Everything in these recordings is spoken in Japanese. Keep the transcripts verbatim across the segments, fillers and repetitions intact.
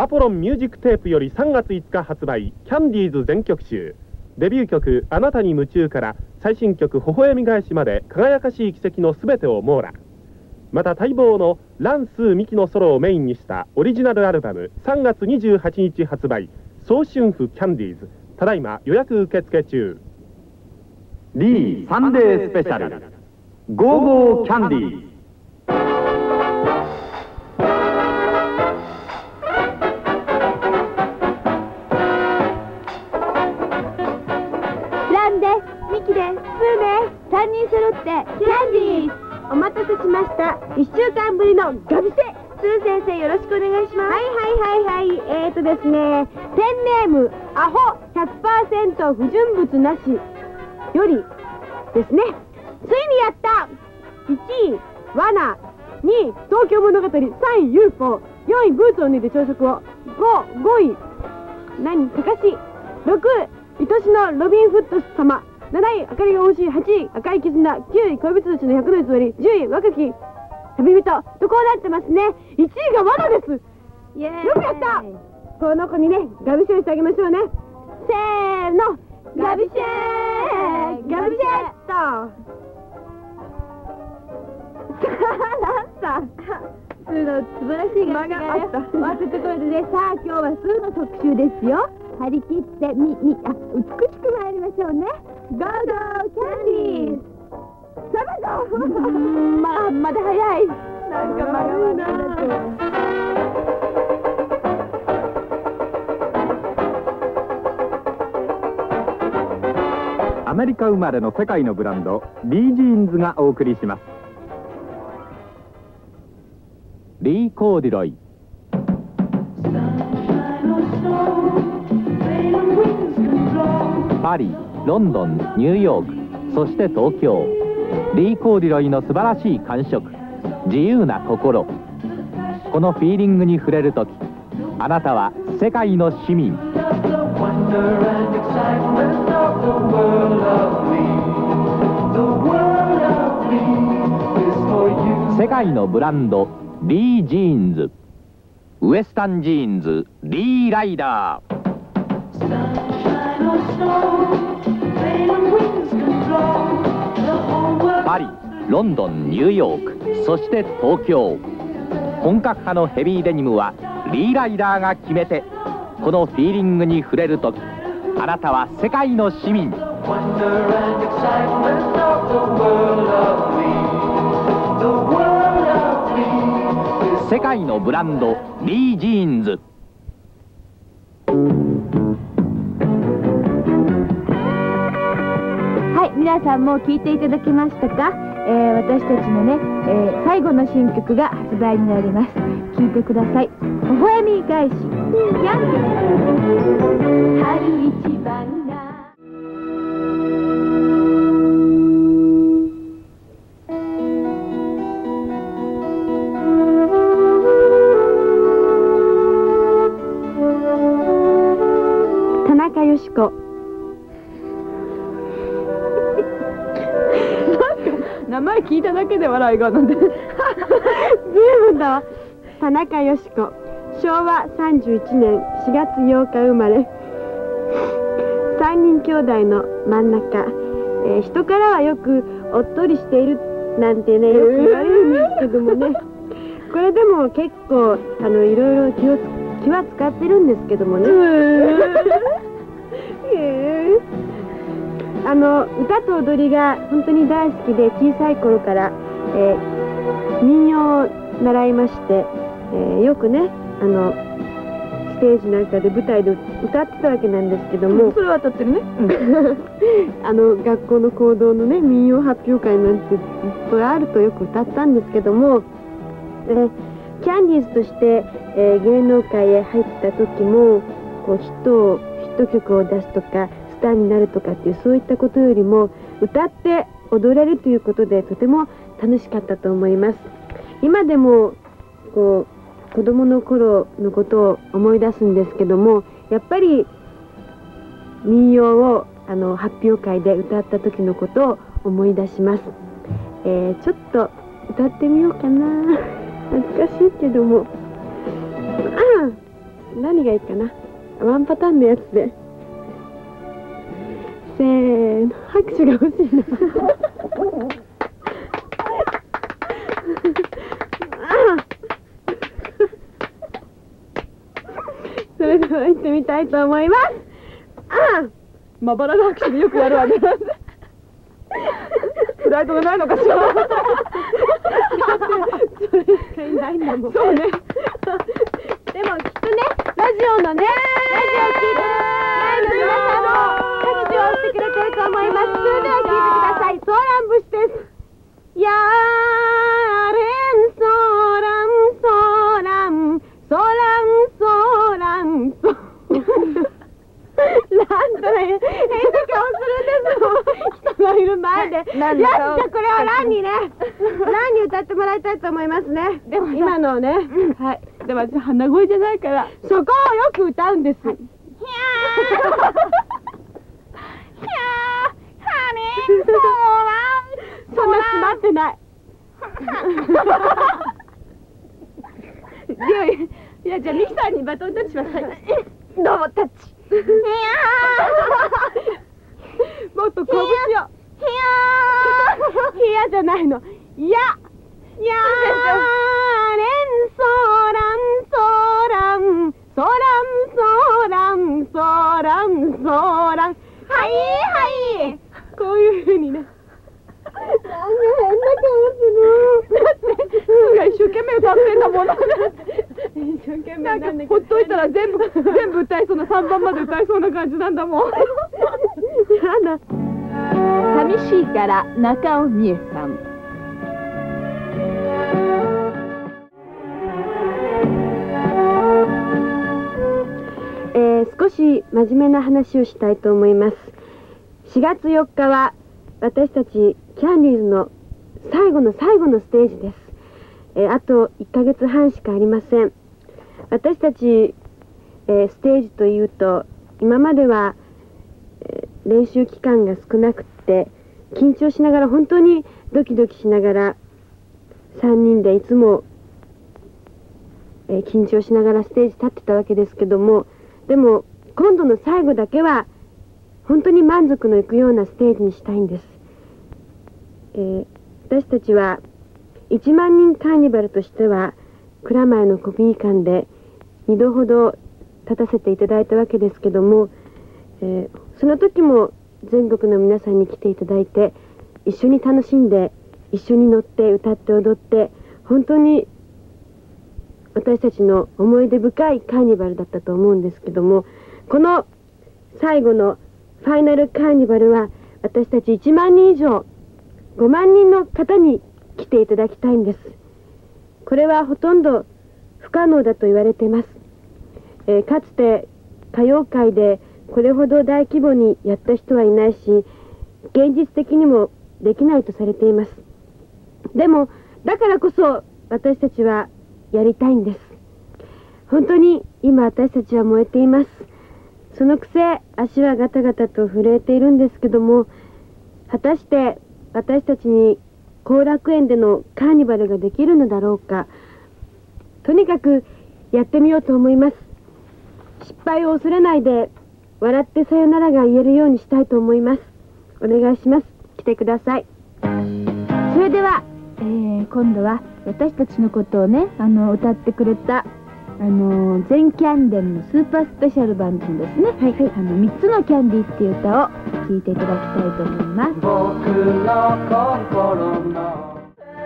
アポロンミュージックテープよりさんがついつか発売、キャンディーズ全曲集。デビュー曲「あなたに夢中」から最新曲「微笑み返し」まで輝かしい奇跡のすべてを網羅。また待望のラン・スー・ミキのソロをメインにしたオリジナルアルバムさんがつにじゅうはちにち発売、早春譜キャンディーズ。ただいま予約受付中。 リーサンデースペシャルゴーゴーキャンディーズ。 ランです、ミキです、スーです。さんにん揃ってキャンディーズ。お待たせしました。いっしゅうかんぶりのガビセ。スー先生、よろしくお願いします。はいはいはいはい。えーとですね、ペンネームアホ ひゃくパーセント 不純物なしよりですね。ついにやった。いちい罠、にい東京物語、さんい ユーフォー、よんいブーツを脱いで朝食を、ご、ごい何かかし、ろくい愛しのロビン・フット様、なない明かりが欲しい、はちい赤い絆、きゅうい恋人たちの百の偽り、じゅうい若き旅人とこうなってますね。いちいが罠です。イエーイ。よくやった。この子にね、ガビショしてあげましょうね。せーの、ガビシェーガビシェッと。なんだスーの素晴らしいガビがあった。わせところでね、さあ今日はスーの特集ですよ。張り切ってみ、み、あ、美しく参りましょうね。ゴーゴーキャンディーズ。サバゴーまあ、まだ早い。なんかまだまだだと。 アメリカ生まれの世界のブランドリージーンズがお送りします。リー・コーディロイ。パリ、ロンドン、ニューヨーク、そして東京。リー・コーディロイの素晴らしい感触、自由な心。このフィーリングに触れるとき、あなたは世界の市民。世界のブランドリー・ジーンズ。ウエスタンジーンズリー・ライダー。パリ、ロンドン、ニューヨーク、そして東京。本格派のヘビーデニムはリーライダーが決め手。このフィーリングに触れるとき、あなたは世界の市民。世界のブランドリー・ジーンズ。 はい、皆さんもう聴いていただけましたか？えー、私たちのね、えー、最後の新曲が発売になります。聴いてください。微笑み返し。やんけ。春一番が。田中佳子。名前聞いただけで笑いがなんでずいぶんだわ。田中佳子、しょうわさんじゅういちねんしがつようか生まれ。さんにん兄弟の真ん中、えー、人からはよくおっとりしているなんてね、よく言われるんですけどもね、これでも結構あのいろいろ気を気は使ってるんですけどもね。あの歌と踊りが本当に大好きで、小さい頃から、えー、民謡を習いまして、えー、よくねあのステージなんかで舞台で歌ってたわけなんですけども、それは当たってるね。あの学校の講堂のね民謡発表会なんていっぱいあるとよく歌ったんですけども、えー、キャンディーズとして、えー、芸能界へ入った時もこうヒットをヒット曲を出すとかスターになるとかっていうそういったことよりも歌って踊れるということでとても楽しかったと思います。今でもこう子供の頃のことを思い出すんですけども、やっぱり民謡をあの発表会で歌った時のことを思い出します。えー、ちょっと歌ってみようかな。恥ずかしいけども。 何がいいかな。ワンパターンのやつで。せーの、拍手が欲しいな。それでは行ってみたいと思います。ああ、まばらな拍手でよくやるわね。フライトがないのかしら。それしかいないんだもん。そうね。でもきっとね、ラジオのね、ラジオ聞いてる前の皆さんも拍手をしてくれてると思います。それでは聞いてください。ソーラン節です。やーれんソーランソーランソーランソーランソーラン。なんとね、変な顔するんですもん。人がいる前で。よし、じゃあこれをランにね、ランに歌ってもらいたいと思いますね。でも今のをね、はい。でも私鼻声じゃないから、そこをよく歌うんです。ひゃーひゃーハニーソーラン。そんな詰まってない。いやいや、じゃあミキさんにバトンタッチします。どうもタッチ。ひやーもっと拳を。ひやーひやじゃないの。いやいやーれんソーランソーランソーランソーランソーランソーラン。はいはい。こういうふうにね。なんか変な顔する。一生懸命歌ってんだもん。一生懸命なんだけど、ほっといたら全部全部歌いそうな、さんばんまで歌いそうな感じなんだもん。やだ。 寂しいから中尾美恵さん。 えー、少し真面目な話をしたいと思います。しがつよっかは私たちキャンディーズの最後の最後のステージです。えー、あといっかげつはんしかありません。私たち、えー、ステージというと今までは、えー、練習期間が少なくって緊張しながら、本当にドキドキしながらさんにんでいつも、えー、緊張しながらステージ立ってたわけですけども、でも今度の最後だけは本当に満足のいくようなステージにしたいんです。えー、私たちはいちまんにんカーニバルとしては蔵前の国技館でにどほど立たせていただいたわけですけども、えー、その時も全国の皆さんに来ていただいて一緒に楽しんで一緒に乗って歌って踊って、本当に私たちの思い出深いカーニバルだったと思うんですけども、この最後のファイナルカーニバルは私たちいちまんにん以上ごまんにんの方に来ていただきたいんです。これはほとんど不可能だと言われています。えー、かつて歌謡界でこれほど大規模にやった人はいないし、現実的にもできないとされています。でもだからこそ私たちはやりたいんです。本当に今私たちは燃えています。そのくせ足はガタガタと震えているんですけども、果たして私たちに後楽園でのカーニバルができるのだろうか。とにかくやってみようと思います。失敗を恐れないで笑ってさよならが言えるようにしたいと思います。お願いします。来てください。 それでは、えー、今度は私たちのことをね、あの歌ってくれたあの全キャンデンのスーパースペシャルバンドのですね、はいはい、あのみっつのキャンディーっていう歌を聴いていただきたいと思います。僕の心の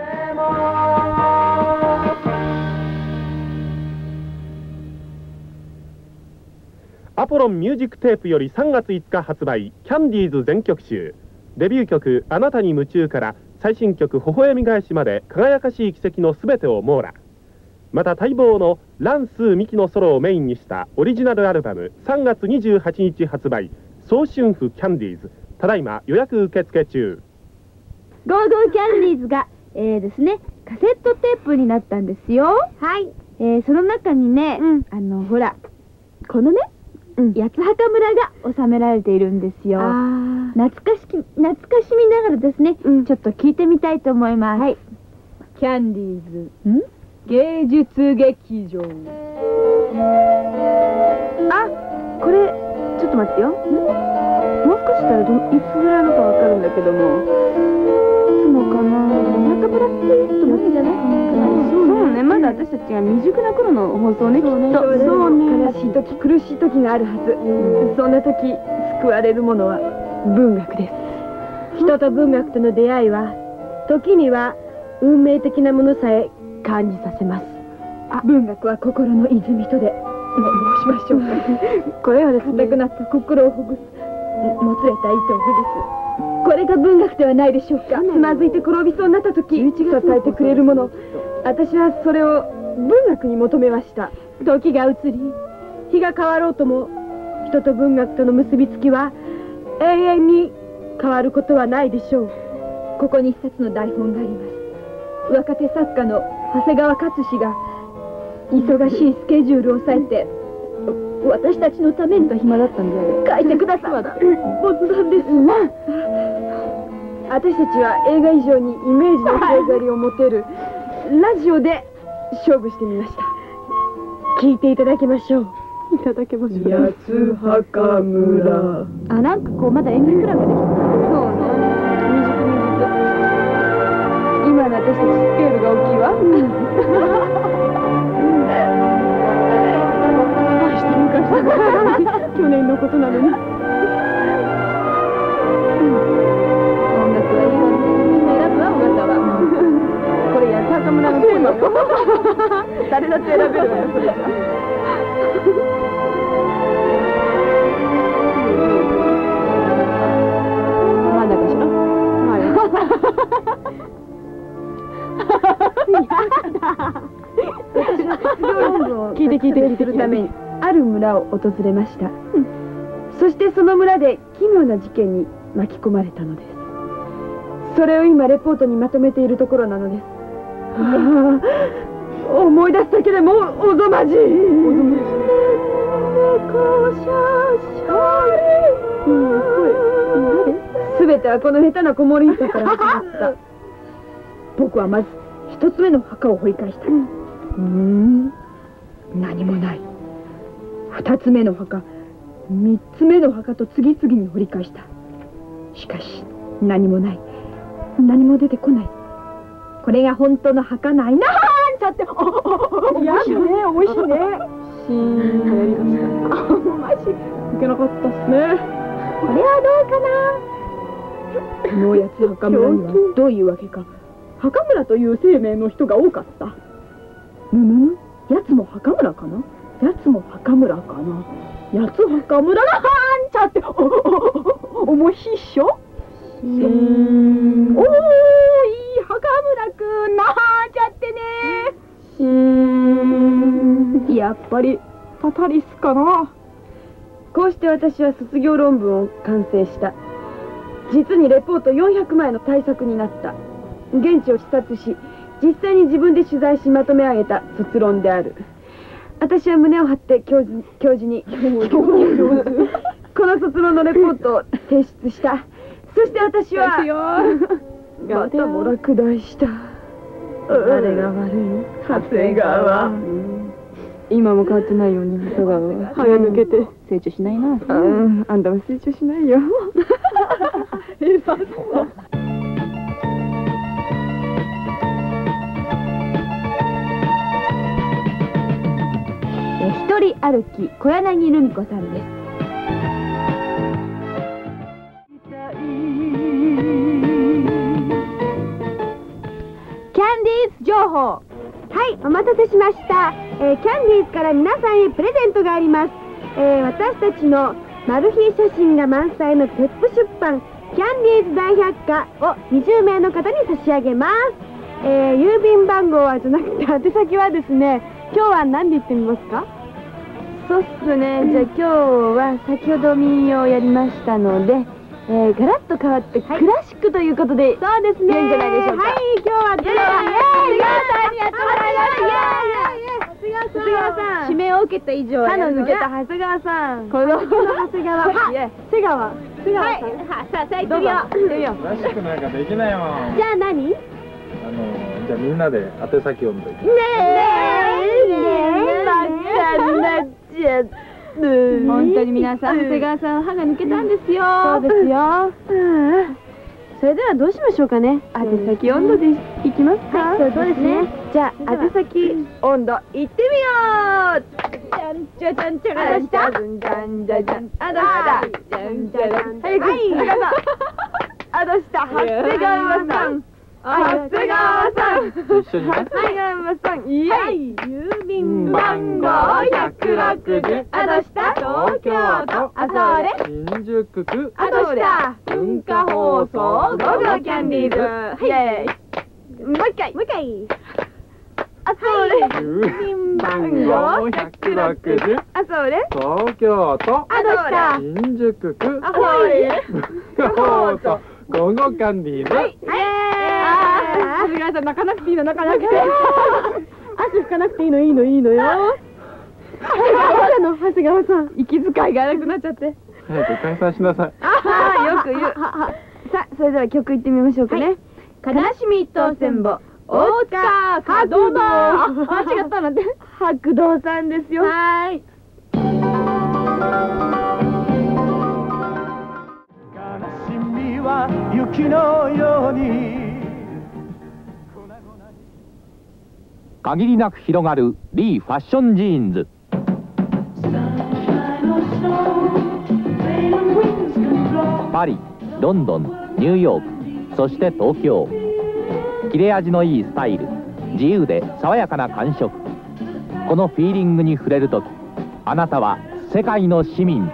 アポロンミュージックテープよりさんがついつか発売、キャンディーズ全曲集。デビュー曲「あなたに夢中」から最新曲「微笑み返し」まで輝かしい奇跡のすべてを網羅。また待望のラン・スー・ミキのソロをメインにしたオリジナルアルバムさんがつにじゅうはちにち発売、早春譜キャンディーズ。ただいま予約受付中。 ゴーゴーキャンディーズが、えー、ですね、カセットテープになったんですよ。 はい、 えー、その中にね、うん、あのほらこのね、うん、八幡村が収められているんですよ。懐かしき懐かしみながらですね、うん、ちょっと聞いてみたいと思います。はい、 キャンディーズん芸術劇場。 あ、これちょっと待ってよ。もう少ししたらどいつぐらいのかわかるんだけども、いつのかな。中村っていう人も好きじゃないかな。そうね、まだ私たちが未熟な頃の放送ね、きっと。そうね、悲しい時、苦しい時があるはず。そんな時救われるものは文学です。人と文学との出会いは時には運命的なものさえ感じさせます。文学は心の泉とで申しましょうか。これはですね、硬くなった心をほぐす、もつれた糸をほぐす、これが文学ではないでしょうか。つまずいて転びそうになった時支えてくれるもの、私はそれを文学に求めました。時が移り日が変わろうとも、人と文学との結びつきは永遠に変わることはないでしょう。ここに一冊の台本があります。若手作家の長谷川勝氏が忙しいスケジュールを抑えて私たちのためにと暇だったんで書いてくださった没談です。私たちは映画以上にイメージの広がりを持てるラジオで勝負してみました。聞いていただきましょう。いただけましょう。八つ墓村。あ、なんかこうまだ演劇クラブできた。そうね。未熟未熟。今の私たちスケールが大きいわ。去年のことなのに。音楽はいいわね。選ぶわ、尾形は。これ八つ墓村のテーマよ。誰だって選べるわよ、それじゃ。まだかしら。まだ。私は卒業論文を聞いて聞いて聞いてるためにある村を訪れました。そしてその村で奇妙な事件に巻き込まれたのです。それを今レポートにまとめているところなのです。思い出すだけでもおぞまじい。すべてはこの下手な子守歌から始まった。僕はまず一つ目の墓を掘り返した。うーん、何もない。二つ目の墓、三つ目の墓と次々に掘り返した。しかし何もない。何も出てこない。これが本当の墓ないなーんちゃって。おいしいね、おいしいね。シーン流行りました。あ、マジいけなかったっすね。これはどうかな。このやつ墓村にはどういうわけか墓村という生命の人が多かった。むむむ、やつも墓村かな。やつも墓村かな。やつ墓村なはんちゃって。おおお、面白いっしょ。おー、いい墓村くんなはんちゃってね。しーん、やっぱりタタリスかな。こうして私は卒業論文を完成した。実にレポートよんひゃくまいの大作になった。現地を視察し実際に自分で取材しまとめ上げた卒論である。私は胸を張って教授、教授にこの卒論のレポートを提出した。そして私はまたも落第した。誰が悪いの？長谷川。今も変わってないように長谷川は歯が抜けて成長しないな。うん、あんたは成長しないよ。偉そう。一人歩き小柳ルミ子さんです。キャンディーズ情報。はい、お待たせしました。えー、キャンディーズから皆さんへプレゼントがあります。えー、私たちのマル秘写真が満載のテップ出版キャンディーズ大百科をにじゅうめいの方に差し上げます。えー、郵便番号はじゃなくて宛先はですね、今日は何で言ってみますか？そうっすね。じゃあ今日は先ほど民謡をやりましたので、えー、ガラッと変わってクラシックということで、そうですね。いいんじゃないでしょうか。はい、今日は今日はイエーイ、皆さんにやってもらいました。イエーイ、長谷川さん、指名を受けた以上は歯の抜けた長谷川さん、この長谷川、は瀬川、瀬川さん。はい、さあ、さあ、行ってみよう。行ってみよう。 クラシックなんかできないもん。 じゃあ何？ あの、じゃあみんなで宛先読んどいて。 ねえ、ねえ、ばっかになっちゃっ本当に皆さん、長谷川さん歯が抜けたんですよ。 そうですよ。それではどうしましょうかね。宛先温度でいきますか。そうですね。じゃあ宛先温度いってみよう。じゃんじゃじゃんじゃらんじゃんじゃんじゃじゃん。あどしたじゃんじゃらん。はい、長谷川さん。あどした長谷川さん。長谷川さん。 一緒にね。 長谷川さん。イエイ。郵便番号ひゃくろくじゅう。あどした東京都。あそれ。 新宿区。 あどした文化放送ごびょうキャンディーズ。イエイ。もう一回もう一回。あそれ。 郵便番号ひゃくろくじゅう。 あそれ。 東京都。 あどした新宿区。 あそれ。 文化放送ごごキャンディーズ。 はい。長谷川さん泣かなくていいの泣かなくて。汗拭かなくていいのいいのいいのよ。長谷川さん息遣いが荒くなっちゃって。 早く解散しなさい。 ああよく言う。さあそれでは曲いってみましょうかね。悲しみ一等千歩大塚角堂。間違ったなんて。白道さんですよ。はい。 悲しみは雪のように限りなく広がるリーファッションジーンズ。パリ、ロンドン、ニューヨーク、そして東京。切れ味のいいスタイル、自由で爽やかな感触。このフィーリングに触れるとき、あなたは世界の市民。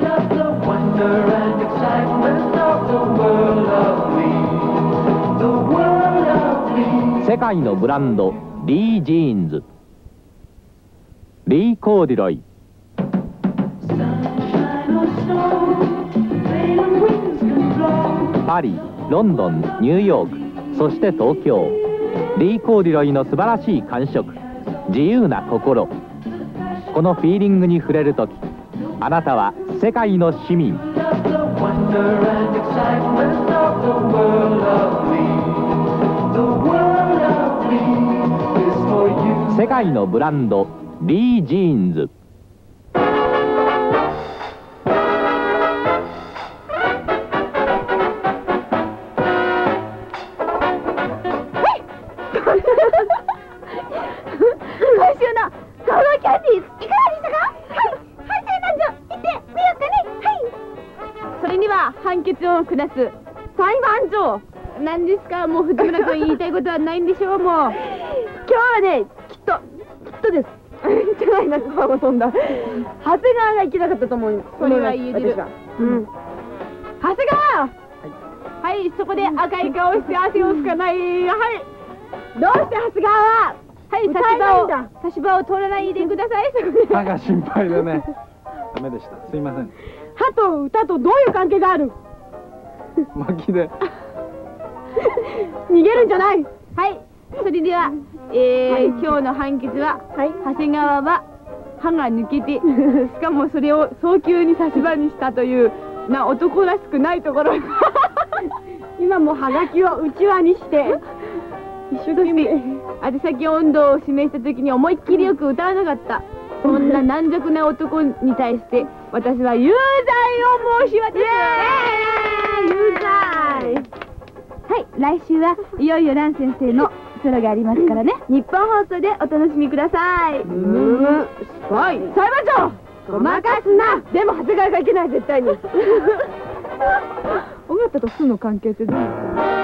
世界のブランド、リー・ジーンズ。リー・コーディロイ。パリ、ロンドン、ニューヨーク、そして東京。リー・コーディロイの素晴らしい感触、自由な心。このフィーリングに触れるとき、あなたは世界の市民。世界のブランド、リー・ジーンズ。 今週のゴーゴーキャンディーズいかがでしたか？はい、判定なんじゃ行ってみようかね。はい。それには判決を下す裁判長。何ですか？もう藤村君言いたいことはないんでしょう。もう今日はね、きっときっとです。じゃないな、唾を飛んだ。長谷川がいけなかったと思う。それは言えてる。うん。長谷川。はい、そこで赤い顔して汗を拭かない。はい。どうして長谷川は。はい、差し歯を差し歯を取らないでください。 歯が心配でね。ダメでした。すいません。 歯と歌とどういう関係がある？ 巻きで。 逃げるんじゃない。 はい、それでは、えー、今日の判決は、はい、長谷川は歯が抜けて、しかもそれを早急に差し歯にしたというな男らしくないところ。 今もハガキをうちわにして一生懸命宛先温度を示した時に思いっきりよく歌わなかった。そんな軟弱な男に対して私は有罪を申し渡す。有罪。はい、来週はいよいよ蘭先生のソロがありますからね。日本放送でお楽しみください。うーん、スパイ。裁判長、ごまかすな。でも長谷川がいけない、絶対に。尾形と巣の関係ってどうですか？